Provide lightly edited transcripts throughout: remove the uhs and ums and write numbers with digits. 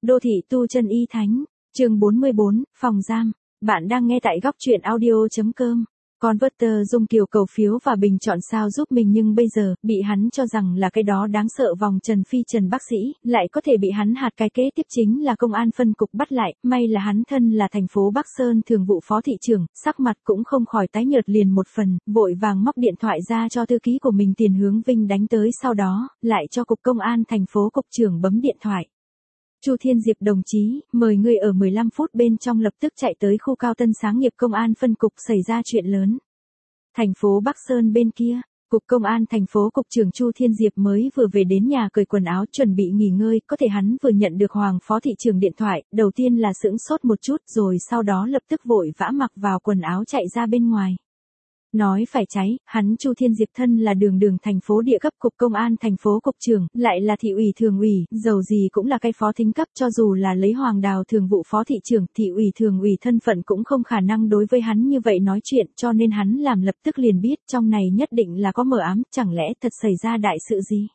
Đô thị tu chân y thánh, chương 44, phòng giam. Bạn đang nghe tại góc truyện audio.com. Converter dùng kiểu cầu phiếu và bình chọn sao giúp mình, nhưng bây giờ, bị hắn cho rằng là cái đó đáng sợ vòng Trần Phi Trần bác sĩ, lại có thể bị hắn hạt cái kế tiếp chính là công an phân cục bắt lại. May là hắn thân là thành phố Bắc Sơn thường vụ phó thị trưởng, sắc mặt cũng không khỏi tái nhợt liền một phần, vội vàng móc điện thoại ra cho thư ký của mình Tiền Hướng Vinh đánh tới, sau đó, lại cho cục công an thành phố cục trưởng bấm điện thoại. Chu Thiên Diệp đồng chí, mời ngươi ở 15 phút bên trong lập tức chạy tới khu Cao Tân Sáng nghiệp công an phân cục, xảy ra chuyện lớn. Thành phố Bắc Sơn bên kia, cục công an thành phố cục trưởng Chu Thiên Diệp mới vừa về đến nhà cởi quần áo chuẩn bị nghỉ ngơi, có thể hắn vừa nhận được Hoàng phó thị trưởng điện thoại, đầu tiên là sững sốt một chút rồi sau đó lập tức vội vã mặc vào quần áo chạy ra bên ngoài. Nói phải cháy, hắn Chu Thiên Diệp thân là đường thành phố địa cấp cục công an thành phố cục trưởng, lại là thị ủy thường ủy, dầu gì cũng là cái phó thính cấp, cho dù là lấy Hoàng Đào thường vụ phó thị trưởng, thị ủy thường ủy thân phận cũng không khả năng đối với hắn như vậy nói chuyện, cho nên hắn làm lập tức liền biết trong này nhất định là có mờ ám, chẳng lẽ thật xảy ra đại sự gì.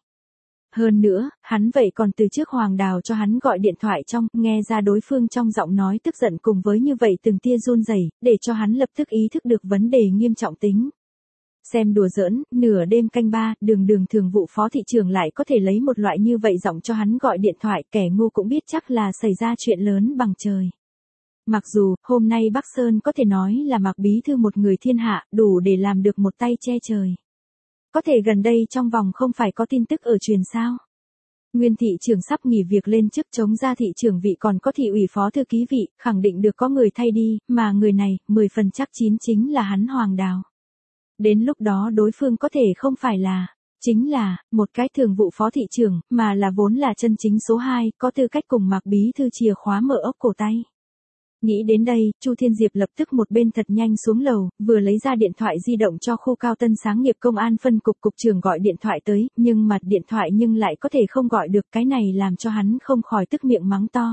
Hơn nữa, hắn vậy còn từ trước Hoàng Đào cho hắn gọi điện thoại trong, nghe ra đối phương trong giọng nói tức giận cùng với như vậy từng tia run rẩy, để cho hắn lập tức ý thức được vấn đề nghiêm trọng tính. Xem đùa giỡn, nửa đêm canh ba, đường thường vụ phó thị trưởng lại có thể lấy một loại như vậy giọng cho hắn gọi điện thoại, kẻ ngu cũng biết chắc là xảy ra chuyện lớn bằng trời. Mặc dù, hôm nay Bắc Sơn có thể nói là Mạc bí thư một người thiên hạ, đủ để làm được một tay che trời. Có thể gần đây trong vòng không phải có tin tức ở truyền sao. Nguyên thị trưởng sắp nghỉ việc lên chức chống ra thị trưởng vị, còn có thị ủy phó thư ký vị, khẳng định được có người thay đi, mà người này, 10 phần chắc chín chính là hắn Hoàng Đào. Đến lúc đó đối phương có thể không phải là, chính là, một cái thường vụ phó thị trưởng, mà là vốn là chân chính số 2, có tư cách cùng Mạc bí thư chìa khóa mở ốc cổ tay. Nghĩ đến đây, Chu Thiên Diệp lập tức một bên thật nhanh xuống lầu, vừa lấy ra điện thoại di động cho khu Cao Tân Sáng nghiệp công an phân cục cục trưởng gọi điện thoại tới, nhưng mà điện thoại nhưng lại có thể không gọi được, cái này làm cho hắn không khỏi tức miệng mắng to.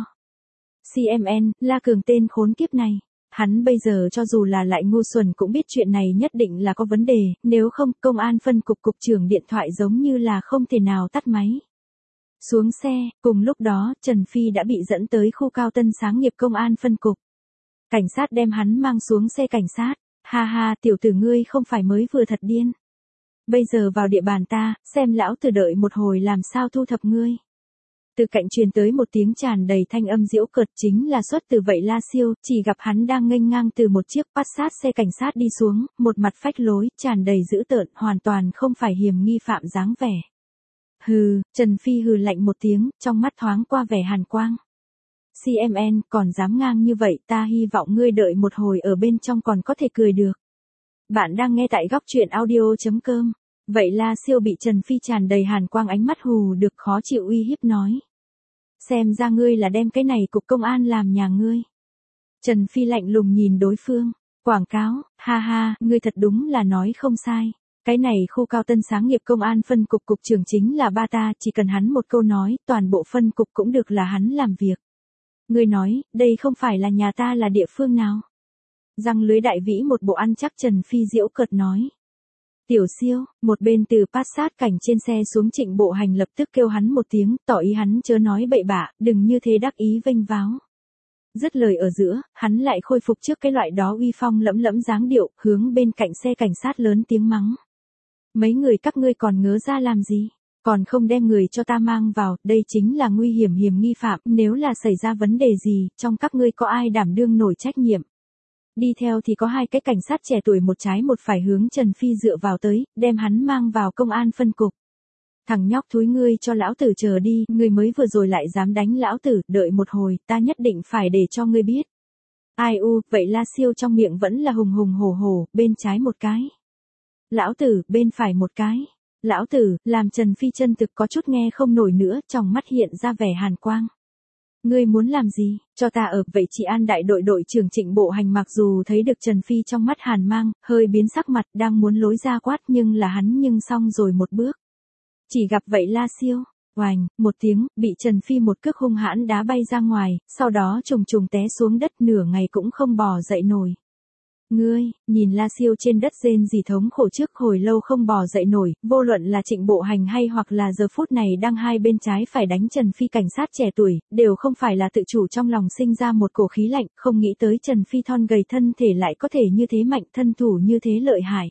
CMN, La Cường tên khốn kiếp này. Hắn bây giờ cho dù là lại ngu xuẩn cũng biết chuyện này nhất định là có vấn đề, nếu không, công an phân cục cục trưởng điện thoại giống như là không thể nào tắt máy. Xuống xe, cùng lúc đó, Trần Phi đã bị dẫn tới khu Cao Tân Sáng nghiệp công an phân cục. Cảnh sát đem hắn mang xuống xe cảnh sát. Ha ha, tiểu tử ngươi không phải mới vừa thật điên. Bây giờ vào địa bàn ta, xem lão tử đợi một hồi làm sao thu thập ngươi. Từ cạnh truyền tới một tiếng tràn đầy thanh âm giễu cợt, chính là xuất từ Vậy La Siêu, chỉ gặp hắn đang nghênh ngang từ một chiếc Passat xe cảnh sát đi xuống, một mặt phách lối, tràn đầy dữ tợn, hoàn toàn không phải hiểm nghi phạm dáng vẻ. Hừ, Trần Phi hừ lạnh một tiếng, trong mắt thoáng qua vẻ hàn quang. CMN, còn dám ngang như vậy, ta hy vọng ngươi đợi một hồi ở bên trong còn có thể cười được. Bạn đang nghe tại góc truyện audio.com. Vậy La Siêu bị Trần Phi tràn đầy hàn quang ánh mắt hù được khó chịu uy hiếp nói. Xem ra ngươi là đem cái này cục công an làm nhà ngươi. Trần Phi lạnh lùng nhìn đối phương. Quảng cáo, ha ha, ngươi thật đúng là nói không sai. Cái này khu Cao Tân Sáng nghiệp công an phân cục cục trưởng chính là ba ta, chỉ cần hắn một câu nói, toàn bộ phân cục cũng được là hắn làm việc. Ngươi nói, đây không phải là nhà ta là địa phương nào? Răng lưới đại vĩ một bộ ăn chắc, Trần Phi giễu cợt nói. Tiểu Siêu, một bên từ Passat cảnh trên xe xuống Trịnh Bộ Hành lập tức kêu hắn một tiếng, tỏ ý hắn chớ nói bậy bạ, đừng như thế đắc ý vênh váo. Dứt lời ở giữa, hắn lại khôi phục trước cái loại đó uy phong lẫm lẫm dáng điệu, hướng bên cạnh xe cảnh sát lớn tiếng mắng. Mấy người các ngươi còn ngớ ra làm gì? Còn không đem người cho ta mang vào, đây chính là nguy hiểm hiểm nghi phạm, nếu là xảy ra vấn đề gì, trong các ngươi có ai đảm đương nổi trách nhiệm? Đi theo thì có hai cái cảnh sát trẻ tuổi một trái một phải hướng Trần Phi dựa vào tới, đem hắn mang vào công an phân cục. Thằng nhóc thúi, ngươi cho lão tử chờ đi, ngươi mới vừa rồi lại dám đánh lão tử, đợi một hồi, ta nhất định phải để cho ngươi biết. Ai u, vậy La Siêu trong miệng vẫn là hùng hùng hổ hổ, bên trái một cái. Lão tử, bên phải một cái. Lão tử, làm Trần Phi chân thực có chút nghe không nổi nữa, trong mắt hiện ra vẻ hàn quang. Ngươi muốn làm gì, cho ta ở. Vậy chị An đại đội đội trưởng Trịnh Bộ Hành mặc dù thấy được Trần Phi trong mắt hàn mang, hơi biến sắc mặt, đang muốn lối ra quát, nhưng là hắn nhưng xong rồi một bước. Chỉ gặp Vậy La Siêu, oành, một tiếng, bị Trần Phi một cước hung hãn đá bay ra ngoài, sau đó trùng té xuống đất, nửa ngày cũng không bò dậy nổi. Ngươi, nhìn La Siêu trên đất rên rỉ thống khổ trước hồi lâu không bò dậy nổi, vô luận là Trịnh Bộ Hành hay hoặc là giờ phút này đang hai bên trái phải đánh Trần Phi cảnh sát trẻ tuổi, đều không phải là tự chủ trong lòng sinh ra một cổ khí lạnh, không nghĩ tới Trần Phi thon gầy thân thể lại có thể như thế mạnh, thân thủ như thế lợi hại.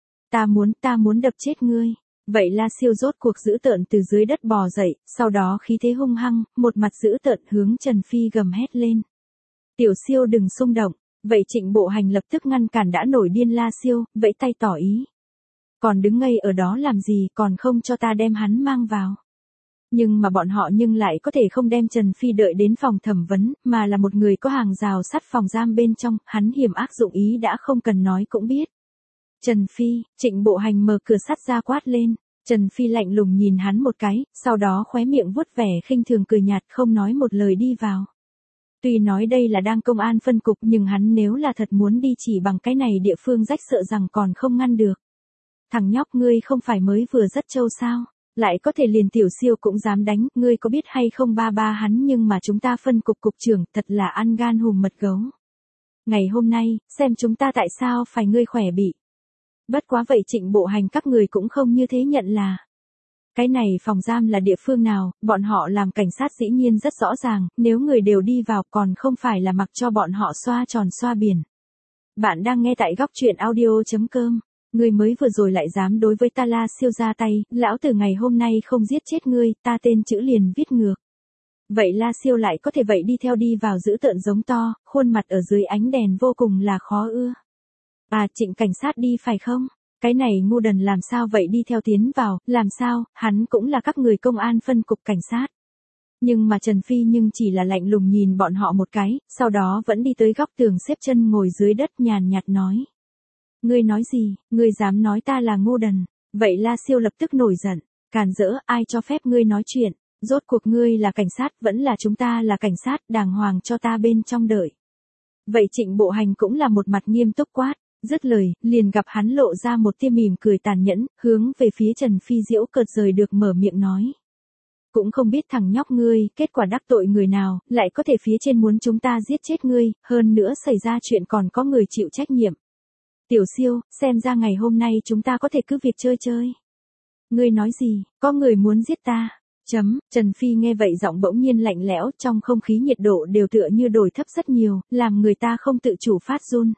Ta muốn đập chết ngươi. Vậy La Siêu rốt cuộc dữ tợn từ dưới đất bò dậy, sau đó khí thế hung hăng, một mặt dữ tợn hướng Trần Phi gầm hét lên. Tiểu Siêu đừng xung động. Vậy Trịnh Bộ Hành lập tức ngăn cản đã nổi điên La Siêu, vẫy tay tỏ ý. Còn đứng ngây ở đó làm gì, còn không cho ta đem hắn mang vào. Nhưng mà bọn họ lại có thể không đem Trần Phi đợi đến phòng thẩm vấn, mà là một người có hàng rào sắt phòng giam bên trong, hắn hiểm ác dụng ý đã không cần nói cũng biết. Trần Phi, Trịnh Bộ Hành mở cửa sắt ra quát lên. Trần Phi lạnh lùng nhìn hắn một cái, sau đó khóe miệng vuốt vẻ khinh thường cười nhạt không nói một lời đi vào. Tuy nói đây là đang công an phân cục nhưng hắn nếu là thật muốn đi chỉ bằng cái này địa phương rách sợ rằng còn không ngăn được. Thằng nhóc ngươi không phải mới vừa rất trâu sao, lại có thể liền Tiểu Siêu cũng dám đánh, ngươi có biết hay không ba hắn nhưng mà chúng ta phân cục cục trưởng thật là ăn gan hùm mật gấu. Ngày hôm nay, xem chúng ta tại sao phải ngươi khỏe bị. Bất quá vậy Trịnh Bộ Hành các người cũng không như thế nhận là. Cái này phòng giam là địa phương nào, bọn họ làm cảnh sát dĩ nhiên rất rõ ràng, nếu người đều đi vào còn không phải là mặc cho bọn họ xoa tròn xoa biển. Bạn đang nghe tại góc truyện audio.com, ngươi mới vừa rồi lại dám đối với ta La Siêu ra tay, lão tử ngày hôm nay không giết chết ngươi, ta tên chữ liền viết ngược. Vậy La Siêu lại có thể vậy đi theo đi vào giữ tợn giống to, khuôn mặt ở dưới ánh đèn vô cùng là khó ưa. À Trịnh cảnh sát đi phải không? Cái này ngu đần làm sao vậy đi theo tiến vào, làm sao, hắn cũng là các người công an phân cục cảnh sát. Nhưng mà Trần Phi chỉ là lạnh lùng nhìn bọn họ một cái, sau đó vẫn đi tới góc tường xếp chân ngồi dưới đất nhàn nhạt nói. Ngươi nói gì, ngươi dám nói ta là ngu đần, vậy La Siêu lập tức nổi giận, càn rỡ ai cho phép ngươi nói chuyện, rốt cuộc ngươi là cảnh sát vẫn là chúng ta là cảnh sát đàng hoàng cho ta bên trong đợi. Vậy Trịnh Bộ Hành cũng là một mặt nghiêm túc quát. Dứt lời, liền gặp hắn lộ ra một tia mỉm cười tàn nhẫn, hướng về phía Trần Phi giễu cợt rời được mở miệng nói. Cũng không biết thằng nhóc ngươi, kết quả đắc tội người nào, lại có thể phía trên muốn chúng ta giết chết ngươi, hơn nữa xảy ra chuyện còn có người chịu trách nhiệm. Tiểu Siêu, xem ra ngày hôm nay chúng ta có thể cứ việc chơi chơi. Ngươi nói gì, có người muốn giết ta. Trần Phi nghe vậy giọng bỗng nhiên lạnh lẽo, trong không khí nhiệt độ đều tựa như đổi thấp rất nhiều, làm người ta không tự chủ phát run.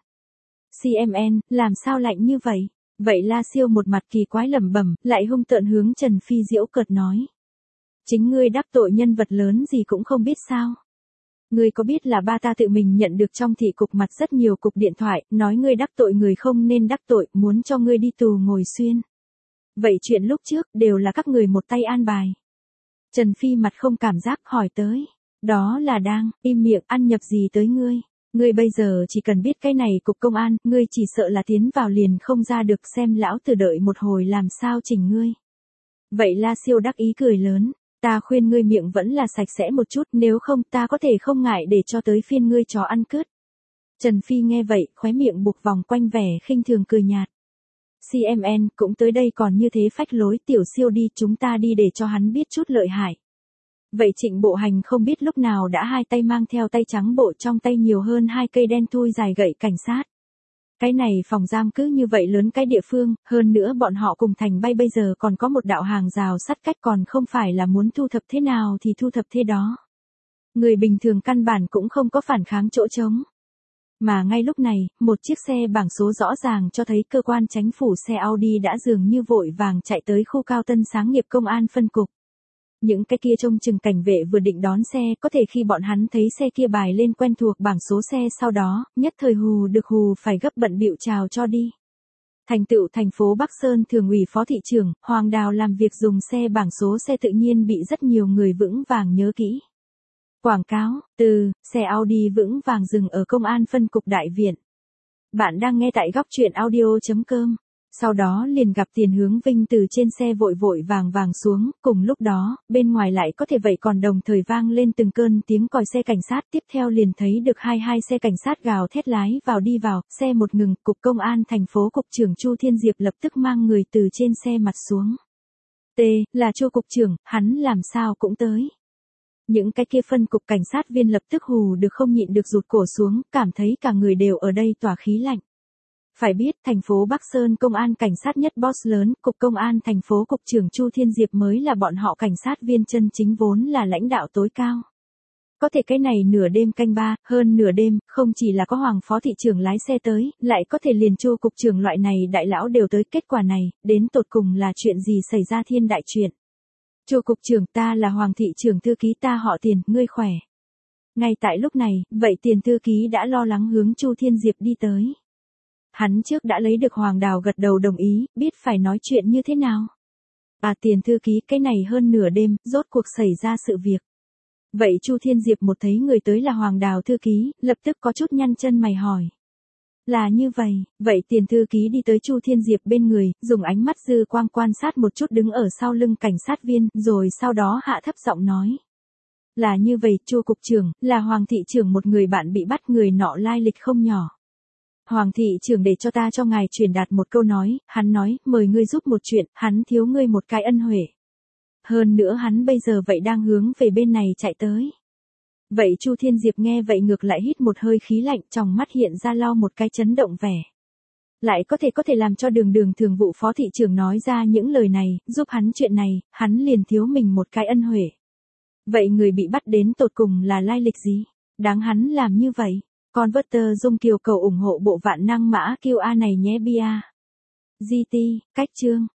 CMN, làm sao lạnh như vậy? Vậy La Siêu một mặt kỳ quái lẩm bẩm, lại hung tợn hướng Trần Phi giễu cợt nói. Chính ngươi đắc tội nhân vật lớn gì cũng không biết sao? Ngươi có biết là ba ta tự mình nhận được trong thị cục mặt rất nhiều cục điện thoại, nói ngươi đắc tội người không nên đắc tội, muốn cho ngươi đi tù ngồi xuyên. Vậy chuyện lúc trước đều là các người một tay an bài. Trần Phi mặt không cảm giác hỏi tới. Đó là đang, im miệng ăn nhập gì tới ngươi? Ngươi bây giờ chỉ cần biết cái này cục công an, ngươi chỉ sợ là tiến vào liền không ra được xem lão tử đợi một hồi làm sao chỉnh ngươi. Vậy La Siêu đắc ý cười lớn, ta khuyên ngươi miệng vẫn là sạch sẽ một chút nếu không ta có thể không ngại để cho tới phiên ngươi chó ăn cướp. Trần Phi nghe vậy, khóe miệng buộc vòng quanh vẻ khinh thường cười nhạt. CMN cũng tới đây còn như thế phách lối Tiểu Siêu đi chúng ta đi để cho hắn biết chút lợi hại. Vậy Trịnh Bộ Hành không biết lúc nào đã hai tay mang theo tay trắng bộ trong tay nhiều hơn hai cây đen thui dài gậy cảnh sát. Cái này phòng giam cứ như vậy lớn cái địa phương, hơn nữa bọn họ cùng thành bay bây giờ còn có một đạo hàng rào sắt cách còn không phải là muốn thu thập thế nào thì thu thập thế đó. Người bình thường căn bản cũng không có phản kháng chỗ trống. Mà ngay lúc này, một chiếc xe bảng số rõ ràng cho thấy cơ quan chánh phủ xe Audi đã dường như vội vàng chạy tới khu Cao Tân sáng nghiệp công an phân cục. Những cái kia trông chừng cảnh vệ vừa định đón xe, có thể khi bọn hắn thấy xe kia bài lên quen thuộc bảng số xe sau đó, nhất thời hù được hù phải gấp bận bịu chào cho đi. Thành tựu thành phố Bắc Sơn thường ủy phó thị trưởng, Hoàng Đào làm việc dùng xe bảng số xe tự nhiên bị rất nhiều người vững vàng nhớ kỹ. Quảng cáo, xe Audi vững vàng dừng ở công an phân cục đại viện. Bạn đang nghe tại góc truyện audio.com. Sau đó liền gặp Tiền Hướng Vinh từ trên xe vội vội vàng xuống, cùng lúc đó, bên ngoài lại có thể vậy còn đồng thời vang lên từng cơn tiếng còi xe cảnh sát, tiếp theo liền thấy được hai xe cảnh sát gào thét lái đi vào, xe một ngừng, cục công an thành phố cục trưởng Chu Thiên Diệp lập tức mang người từ trên xe mặt xuống. Là Chu cục trưởng, hắn làm sao cũng tới. Những cái kia phân cục cảnh sát viên lập tức hù được không nhịn được rụt cổ xuống, cảm thấy cả người đều ở đây tỏa khí lạnh. Phải biết, thành phố Bắc Sơn công an cảnh sát nhất boss lớn, cục công an thành phố cục trưởng Chu Thiên Diệp mới là bọn họ cảnh sát viên chân chính vốn là lãnh đạo tối cao. Có thể cái này nửa đêm canh ba, hơn nửa đêm, không chỉ là có Hoàng phó thị trưởng lái xe tới, lại có thể liền Chu cục trưởng loại này đại lão đều tới, kết quả này, đến tột cùng là chuyện gì xảy ra thiên đại chuyện. Chu cục trưởng, ta là Hoàng thị trưởng thư ký, ta họ Tiền, ngươi khỏe. Ngay tại lúc này, vậy Tiền thư ký đã lo lắng hướng Chu Thiên Diệp đi tới. Hắn trước đã lấy được Hoàng Đào gật đầu đồng ý, biết phải nói chuyện như thế nào. Tiền thư ký, cái này hơn nửa đêm, rốt cuộc xảy ra sự việc. Vậy Chu Thiên Diệp một thấy người tới là Hoàng Đào thư ký, lập tức có chút nhăn chân mày hỏi. Là như vậy Tiền thư ký đi tới Chu Thiên Diệp bên người, dùng ánh mắt dư quang quan sát một chút đứng ở sau lưng cảnh sát viên, rồi sau đó hạ thấp giọng nói. Là như vậy, Chu cục trưởng, là Hoàng thị trưởng một người bạn bị bắt, người nọ lai lịch không nhỏ. Hoàng thị trưởng để cho ta cho ngài truyền đạt một câu nói, hắn nói, mời ngươi giúp một chuyện, hắn thiếu ngươi một cái ân huệ. Hơn nữa hắn bây giờ vậy đang hướng về bên này chạy tới. Vậy Chu Thiên Diệp nghe vậy ngược lại hít một hơi khí lạnh, trong mắt hiện ra lau một cái chấn động vẻ. Lại có thể làm cho đường thường vụ phó thị trưởng nói ra những lời này, giúp hắn chuyện này, hắn liền thiếu mình một cái ân huệ. Vậy người bị bắt đến tột cùng là lai lịch gì? Đáng hắn làm như vậy? Converter Dung Kiều cầu ủng hộ bộ vạn năng mã QA này nhé bia. GT, cách chương.